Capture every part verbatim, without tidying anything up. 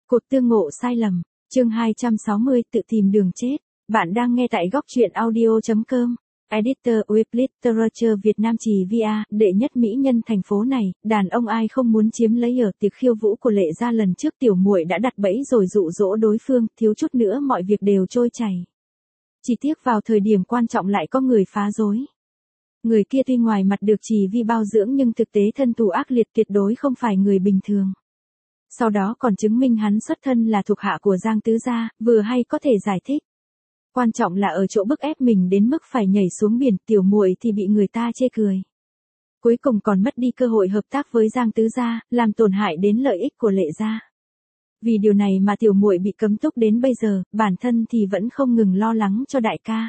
Cột tương ngộ sai lầm, chương hai trăm sáu mươi tự tìm đường chết. Bạn đang nghe tại góc truyện audio chấm com. Editor Web Literature Việt Nam Trì vi a, đệ nhất mỹ nhân thành phố này, đàn ông ai không muốn chiếm lấy ở tiệc khiêu vũ của Lệ Gia lần trước tiểu muội đã đặt bẫy rồi dụ dỗ đối phương, thiếu chút nữa mọi việc đều trôi chảy. Chỉ tiếc vào thời điểm quan trọng lại có người phá rối. Người kia tuy ngoài mặt được Trì Vi bao dưỡng nhưng thực tế thân thủ ác liệt tuyệt đối không phải người bình thường. Sau đó còn chứng minh hắn xuất thân là thuộc hạ của Giang Tứ Gia, vừa hay có thể giải thích. Quan trọng là ở chỗ bức ép mình đến mức phải nhảy xuống biển, tiểu muội thì bị người ta chê cười. Cuối cùng còn mất đi cơ hội hợp tác với Giang Tứ Gia, làm tổn hại đến lợi ích của Lệ Gia. Vì điều này mà tiểu muội bị cấm túc đến bây giờ, bản thân thì vẫn không ngừng lo lắng cho đại ca.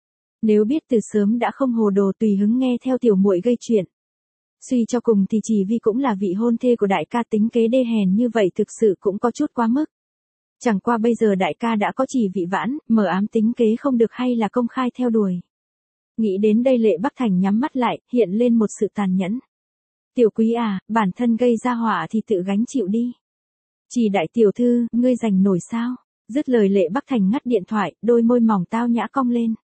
Nếu biết từ sớm đã không hồ đồ tùy hứng nghe theo tiểu muội gây chuyện. Suy cho cùng thì Trì Vi cũng là vị hôn thê của đại ca, tính kế đê hèn như vậy thực sự cũng có chút quá mức. Chẳng qua bây giờ đại ca đã có Trì Vị Vãn, mờ ám tính kế không được hay là công khai theo đuổi. Nghĩ đến đây Lệ Bắc Thành nhắm mắt lại, hiện lên một sự tàn nhẫn. Tiểu quý à, bản thân gây ra họa thì tự gánh chịu đi. Trì đại tiểu thư, ngươi giành nổi sao? Dứt lời Lệ Bắc Thành ngắt điện thoại, đôi môi mỏng tao nhã cong lên.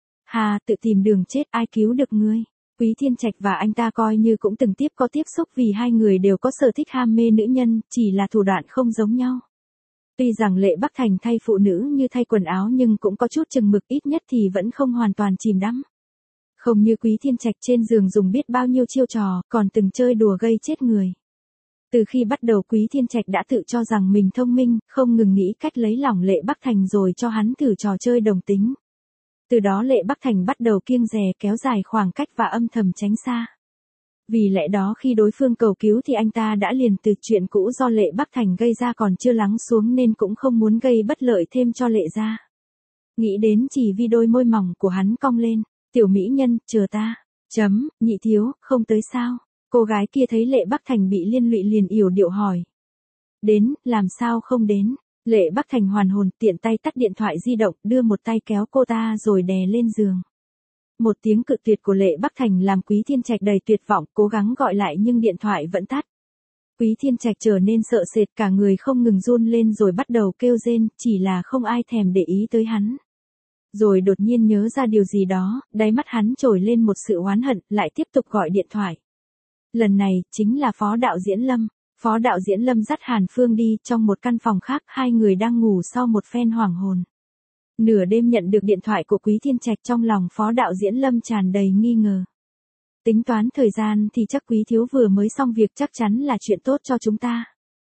Hà, tự tìm đường chết, ai cứu được ngươi? Quý Thiên Trạch và anh ta coi như cũng từng tiếp có tiếp xúc vì hai người đều có sở thích ham mê nữ nhân, chỉ là thủ đoạn không giống nhau. Tuy rằng Lệ Bắc Thành thay phụ nữ như thay quần áo nhưng cũng có chút chừng mực, ít nhất thì vẫn không hoàn toàn chìm đắm. Không như Quý Thiên Trạch trên giường dùng biết bao nhiêu chiêu trò, còn từng chơi đùa gây chết người. Từ khi bắt đầu Quý Thiên Trạch đã tự cho rằng mình thông minh, không ngừng nghĩ cách lấy lòng Lệ Bắc Thành rồi cho hắn thử trò chơi đồng tính. Từ đó Lệ Bắc Thành bắt đầu kiêng dè, kéo dài khoảng cách và âm thầm tránh xa. Vì lẽ đó khi đối phương cầu cứu thì anh ta đã liền từ chuyện cũ do Lệ Bắc Thành gây ra còn chưa lắng xuống nên cũng không muốn gây bất lợi thêm cho Lệ Gia. Nghĩ đến Trì Vi, đôi môi mỏng của hắn cong lên. Tiểu mỹ nhân, chờ ta. Chấm, nhị thiếu, không tới sao? Cô gái kia thấy Lệ Bắc Thành bị liên lụy liền yểu điệu hỏi. Đến, làm sao không đến? Lệ Bắc Thành hoàn hồn, tiện tay tắt điện thoại di động, đưa một tay kéo cô ta rồi đè lên giường. Một tiếng cự tuyệt của Lệ Bắc Thành làm Quý Thiên Trạch đầy tuyệt vọng, cố gắng gọi lại nhưng điện thoại vẫn tắt. Quý Thiên Trạch trở nên sợ sệt, cả người không ngừng run lên rồi bắt đầu kêu rên, chỉ là không ai thèm để ý tới hắn. Rồi đột nhiên nhớ ra điều gì đó, đáy mắt hắn trồi lên một sự oán hận, lại tiếp tục gọi điện thoại. Lần này, chính là Phó Đạo Diễn Lâm. Phó Đạo Diễn Lâm dắt Hàn Phương đi, trong một căn phòng khác, hai người đang ngủ sau một phen hoảng hồn. Nửa đêm nhận được điện thoại của Quý Thiên Trạch, trong lòng Phó Đạo Diễn Lâm tràn đầy nghi ngờ. Tính toán thời gian thì chắc Quý thiếu vừa mới xong việc, chắc chắn là chuyện tốt cho chúng ta.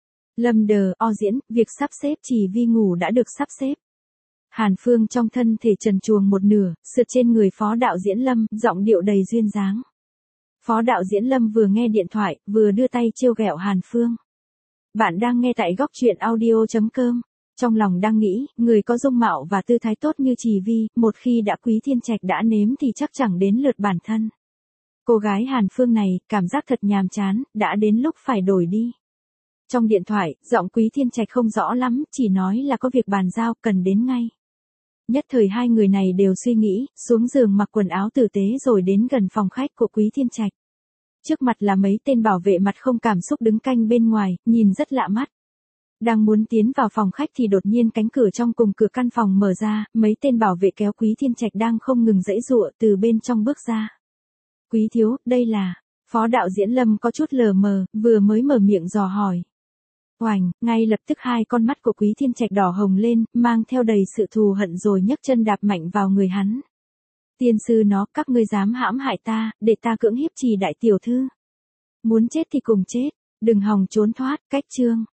Lâm đờ, o diễn, việc sắp xếp Trì Vi ngủ đã được sắp xếp. Hàn Phương trong thân thể trần truồng một nửa, sượt trên người Phó Đạo Diễn Lâm, giọng điệu đầy duyên dáng. Phó Đạo Diễn Lâm vừa nghe điện thoại, vừa đưa tay trêu ghẹo Hàn Phương. Bạn đang nghe tại góc truyện audio chấm com. Trong lòng đang nghĩ, người có dung mạo và tư thái tốt như Trì Vi, một khi đã Quý Thiên Trạch đã nếm thì chắc chẳng đến lượt bản thân. Cô gái Hàn Phương này, cảm giác thật nhàm chán, đã đến lúc phải đổi đi. Trong điện thoại, giọng Quý Thiên Trạch không rõ lắm, chỉ nói là có việc bàn giao, cần đến ngay. Nhất thời hai người này đều suy nghĩ, xuống giường mặc quần áo tử tế rồi đến gần phòng khách của Quý Thiên Trạch. Trước mặt là mấy tên bảo vệ mặt không cảm xúc đứng canh bên ngoài, nhìn rất lạ mắt. Đang muốn tiến vào phòng khách thì đột nhiên cánh cửa trong cùng cửa căn phòng mở ra, mấy tên bảo vệ kéo Quý Thiên Trạch đang không ngừng giãy giụa từ bên trong bước ra. Quý thiếu, đây là... Phó Đạo Diễn Lâm có chút lờ mờ, vừa mới mở miệng dò hỏi. Oành, ngay lập tức hai con mắt của Quý Thiên Trạch đỏ hồng lên, mang theo đầy sự thù hận rồi nhấc chân đạp mạnh vào người hắn. Tiên sư nó, các ngươi dám hãm hại ta, để ta cưỡng hiếp Trì đại tiểu thư. Muốn chết thì cùng chết, đừng hòng trốn thoát, cách chương.